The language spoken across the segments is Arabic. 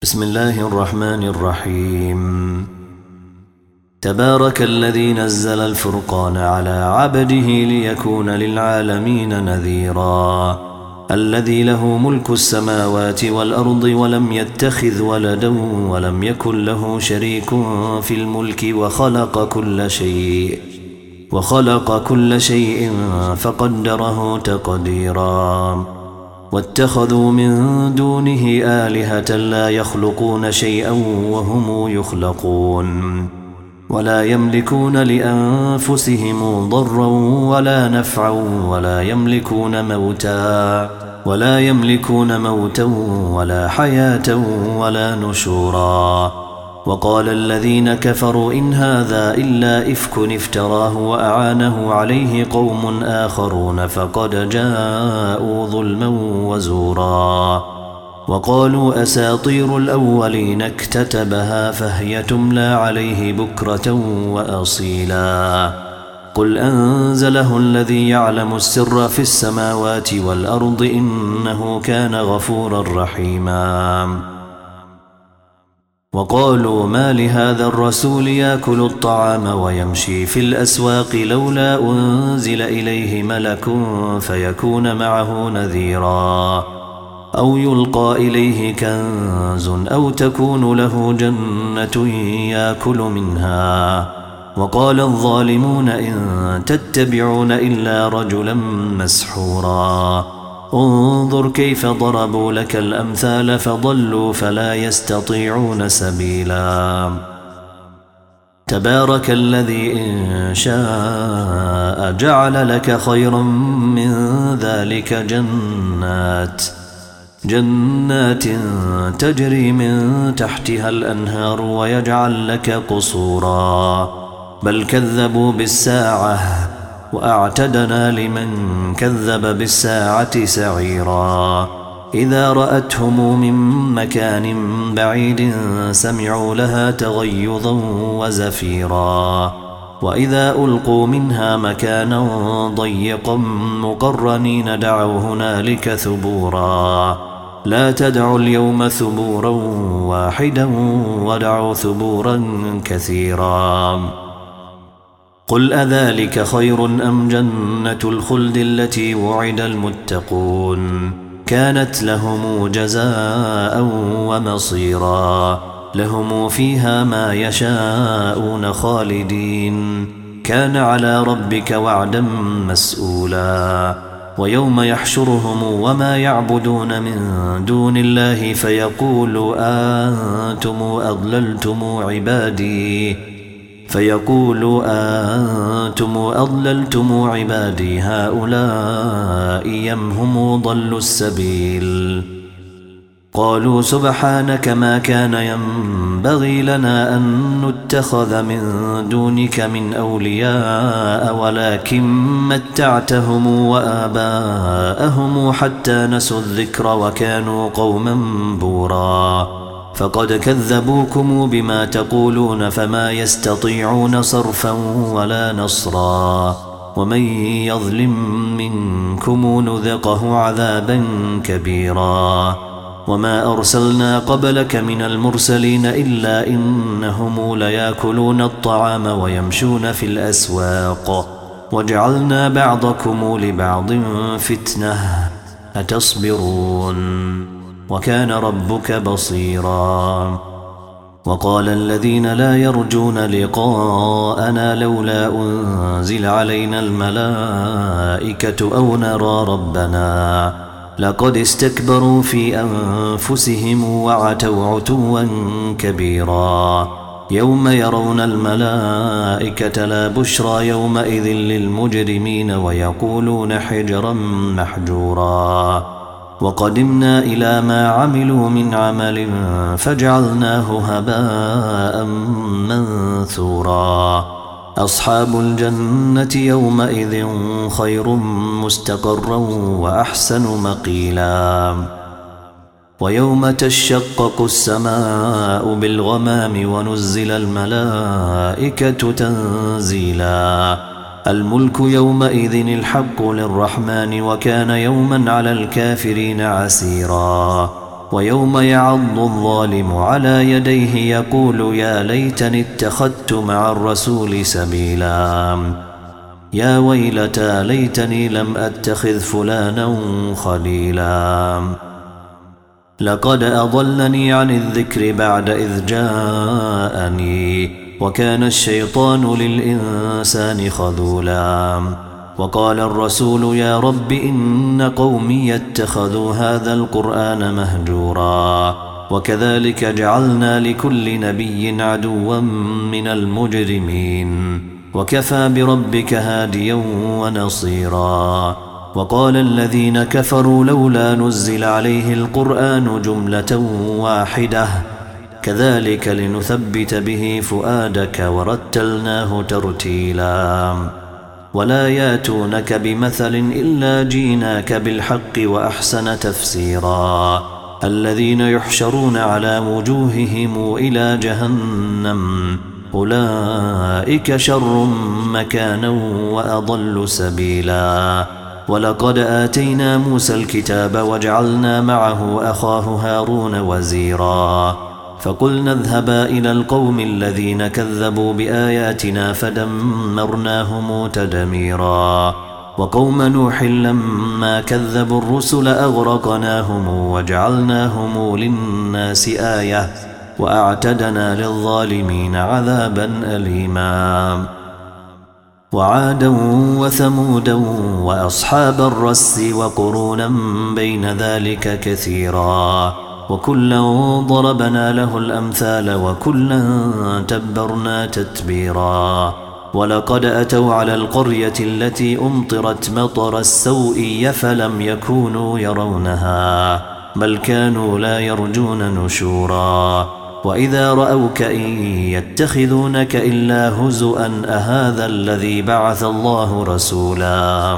بسم الله الرحمن الرحيم. تبارك الذي نزل الفرقان على عبده ليكون للعالمين نذيرا. الذي له ملك السماوات والأرض ولم يتخذ ولدا ولم يكن له شريك في الملك وخلق كل شيء فقدره تقديرا. واتخذوا من دونه آلهة لا يخلقون شيئا وهم يخلقون ولا يملكون لأنفسهم ضرا ولا نفعا ولا يملكون موتا ولا حياة ولا نشورا. وقال الذين كفروا إن هذا إلا إفك افتراه وأعانه عليه قوم آخرون فقد جاءوا ظلما وزورا. وقالوا أساطير الأولين اكتتبها فهي تملى عليه بكرة وأصيلا. قل أنزله الذي يعلم السر في السماوات والأرض إنه كان غفورا رحيما. وقالوا ما لهذا الرسول يأكل الطعام ويمشي في الأسواق لولا أنزل إليه ملك فيكون معه نذيرا أو يلقى إليه كنز أو تكون له جنة يأكل منها. وقال الظالمون إن تتبعون إلا رجلا مسحورا. انظر كيف ضربوا لك الأمثال فضلوا فلا يستطيعون سبيلا. تبارك الذي إن شاء جعل لك خيرا من ذلك جنات تجري من تحتها الأنهار ويجعل لك قصورا. بل كذبوا بالساعة وأعتدنا لمن كذب بالساعة سعيرا. إذا رأتهم من مكان بعيد سمعوا لها تغيظا وزفيرا. وإذا ألقوا منها مكانا ضيقا مقرنين دعوا هنالك ثبورا. لا تدعوا اليوم ثبورا واحدا ودعوا ثبورا كثيرا. قل أذلك خير أم جنة الخلد التي وعد المتقون كانت لهم جزاء ومصيرا. لهم فيها ما يشاءون خالدين كان على ربك وعدا مسؤولا. ويوم يحشرهم وما يعبدون من دون الله فيقول أنتم أضللتم عبادي هؤلاء أم هم ضلوا السبيل. قالوا سبحانك ما كان ينبغي لنا أن نتخذ من دونك من أولياء ولكن متعتهم وآباءهم حتى نسوا الذكر وكانوا قوما بورا. فقد كذبوكم بما تقولون فما يستطيعون صرفا ولا نصرا. ومن يظلم منكم نذقه عذابا كبيرا. وما أرسلنا قبلك من المرسلين إلا إنهم ليأكلون الطعام ويمشون في الأسواق وجعلنا بعضكم لبعض فتنة أتصبرون وكان ربك بصيرا. وقال الذين لا يرجون لقاءنا لولا أنزل علينا الملائكة أو نرى ربنا لقد استكبروا في أنفسهم وعتوا عتوا كبيرا. يوم يرون الملائكة لا بشرى يومئذ للمجرمين ويقولون حجرا محجورا. وقدمنا إلى ما عملوا من عمل فجعلناه هباء منثورا. أصحاب الجنة يومئذ خير مستقرا وأحسن مقيلا. ويوم تشقق السماء بالغمام ونزل الملائكة تنزيلا. الملك يومئذ الحق للرحمن وكان يوما على الكافرين عسيرا. ويوم يعض الظالم على يديه يقول يا ليتني اتخذت مع الرسول سبيلا يا ويلتى ليتني لم أتخذ فلانا خليلا لقد أضلني عن الذكر بعد إذ جاءني وكان الشيطان للإنسان خذولا وقال الرسول يا رب إن قومي اتخذوا هذا القرآن مهجورا وكذلك جعلنا لكل نبي عدوا من المجرمين وكفى بربك هاديا ونصيرا وقال الذين كفروا لولا نزل عليه القرآن جملة واحدة كذلك لنثبت به فؤادك ورتلناه ترتيلا ولا ياتونك بمثل إلا جيناك بالحق وأحسن تفسيرا الذين يحشرون على وجوههم إلى جهنم أولئك شر مكانا وأضل سبيلا ولقد آتينا موسى الكتاب وجعلنا معه أخاه هارون وزيرا فقلنا اذهبا إلى القوم الذين كذبوا بآياتنا فدمرناهم تدميرا وقوم نوح لما كذبوا الرسل أغرقناهم وجعلناهم للناس آية وأعتدنا للظالمين عذابا أليما وعادا وثمودا وأصحاب الرس وقرونا بين ذلك كثيرا وكلا ضربنا له الأمثال وكلا تبرنا تتبيرا ولقد أتوا على القرية التي أمطرت مطر السوء فلم يكونوا يرونها بل كانوا لا يرجون نشورا وإذا رأوك إن يتخذونك إلا هزؤا أهذا الذي بعث الله رسولا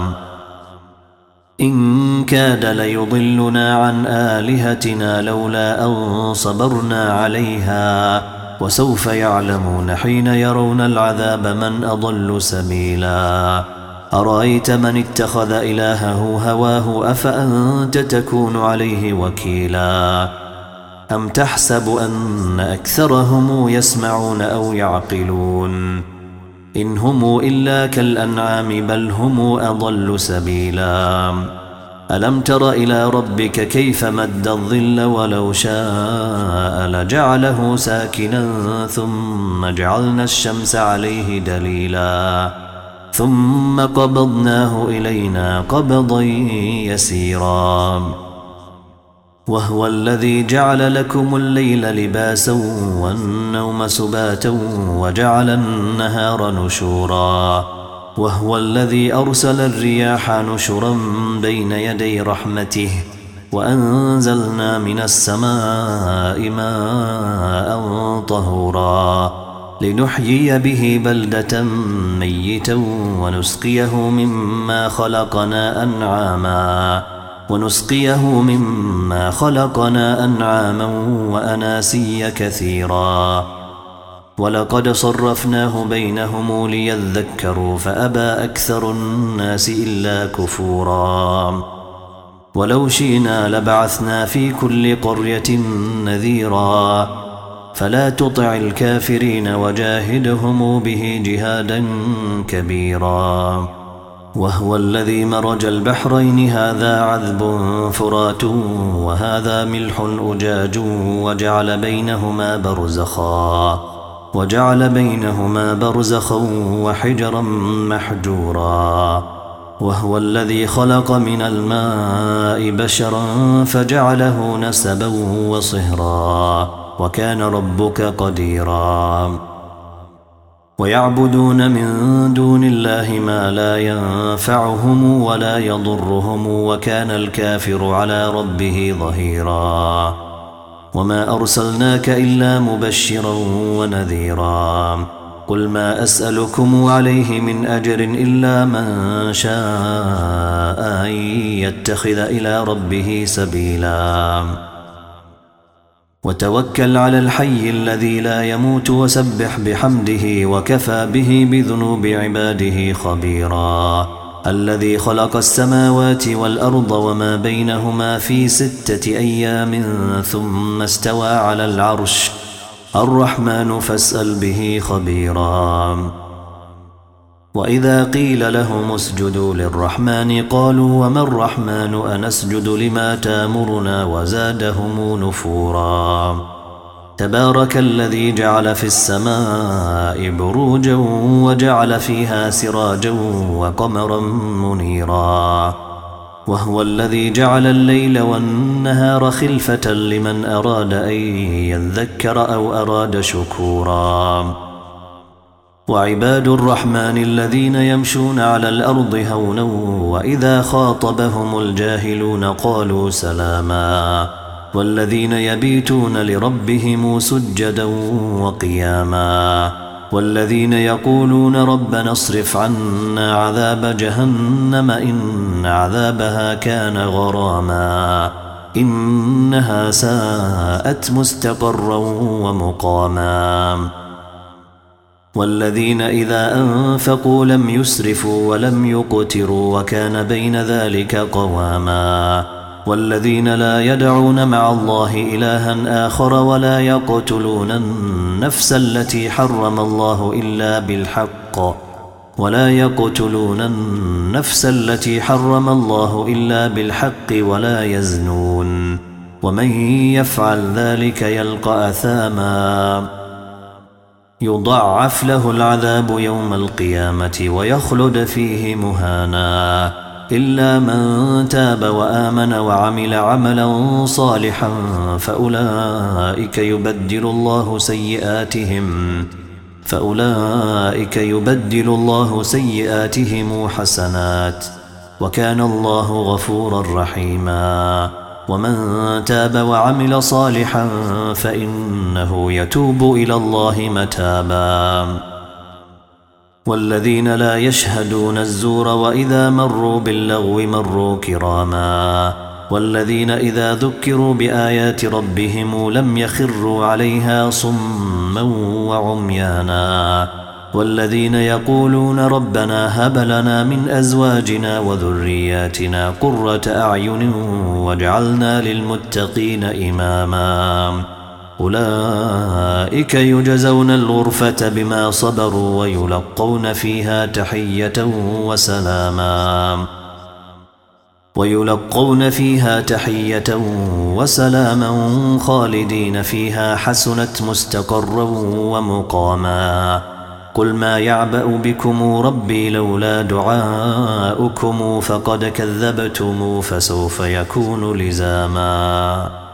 إن كاد ليضلنا عن آلهتنا لولا أن صبرنا عليها وسوف يعلمون حين يرون العذاب من أضل سبيلا أرأيت من اتخذ إلهه هواه أفأنت تكون عليه وكيلا أم تحسب أن أكثرهم يسمعون أو يعقلون إن هم إلا كالأنعام بل هم أضل سبيلا ألم تر إلى ربك كيف مد الظل ولو شاء لجعله ساكنا ثم جعلنا الشمس عليه دليلا ثم قبضناه إلينا قبضا يسيرا وهو الذي جعل لكم الليل لباسا والنوم سباتا وجعل النهار نشورا وهو الذي أرسل الرياح نشرا بين يدي رحمته وأنزلنا من السماء ماء طهورا لنحيي به بلدة ميتا ونسقيه مما خلقنا أنعاما وأناسيا كثيرا ولقد صرفناه بينهم ليذكروا فأبى أكثر الناس إلا كفورا ولو شئنا لبعثنا في كل قرية نذيرا فلا تطع الكافرين وجاهدهم به جهادا كبيرا وهو الذي مرج البحرين هذا عذب فرات وهذا ملح أجاج وجعل بينهما برزخا وحجرا محجورا وهو الذي خلق من الماء بشرا فجعله نسبا وصهرا وكان ربك قديرا ويعبدون من دون الله ما لا ينفعهم ولا يضرهم وكان الكافر على ربه ظهيرا وما أرسلناك إلا مبشرا ونذيرا قل ما أسألكم عليه من أجر إلا من شاء أن يتخذ إلى ربه سبيلا وتوكل على الحي الذي لا يموت وسبح بحمده وكفى به بذنوب عباده خبيرا الذي خلق السماوات والأرض وما بينهما في 6 أيام ثم استوى على العرش الرحمن فاسأل به خبيرا. وإذا قيل لهم اسجدوا للرحمن قالوا وما الرحمن أنسجد لما تامرنا وزادهم نفورا. تبارك الذي جعل في السماء بروجا وجعل فيها سراجا وقمرا منيرا، وهو الذي جعل الليل والنهار خلفة لمن أراد أن يذكر أو أراد شكورا. وعباد الرحمن الذين يمشون على الأرض هونا وإذا خاطبهم الجاهلون قالوا سلاما، والذين يبيتون لربهم سجدا وقياما، والذين يقولون ربنا اصرف عنا عذاب جهنم إن عذابها كان غراما إنها ساءت مستقرا ومقاما. والذين إذا أنفقوا لم يسرفوا ولم يقتروا وكان بين ذلك قواما. والذين لا يدعون مع الله إلها آخر ولا يقتلون النفس التي حرم الله إلا بالحق ولا يزنون، ومن يفعل ذلك يلقى أثاما يضاعف له العذاب يوم القيامة ويخلد فيه مهانا إلا من تاب وآمن وعمل عملا صالحا فأولئك يبدل الله سيئاتهم حسنات وكان الله غفورا رحيما. ومن تاب وعمل صالحا فإنه يتوب إلى الله متابا. والذين لا يشهدون الزور وإذا مروا باللغو مروا كراما. والذين إذا ذكروا بآيات ربهم لم يخروا عليها صما وعميانا. والذين يقولون ربنا هب لنا من أزواجنا وذرياتنا قرة أعين واجعلنا للمتقين إماما. أولئك يجزون الغرفة بما صبروا ويلقون فيها تحية وسلاما خالدين فيها حسنت مستقرا ومقاما. قل ما يعبأ بكم ربي لولا دعاؤكم فقد كذبتم فسوف يكون لزاما.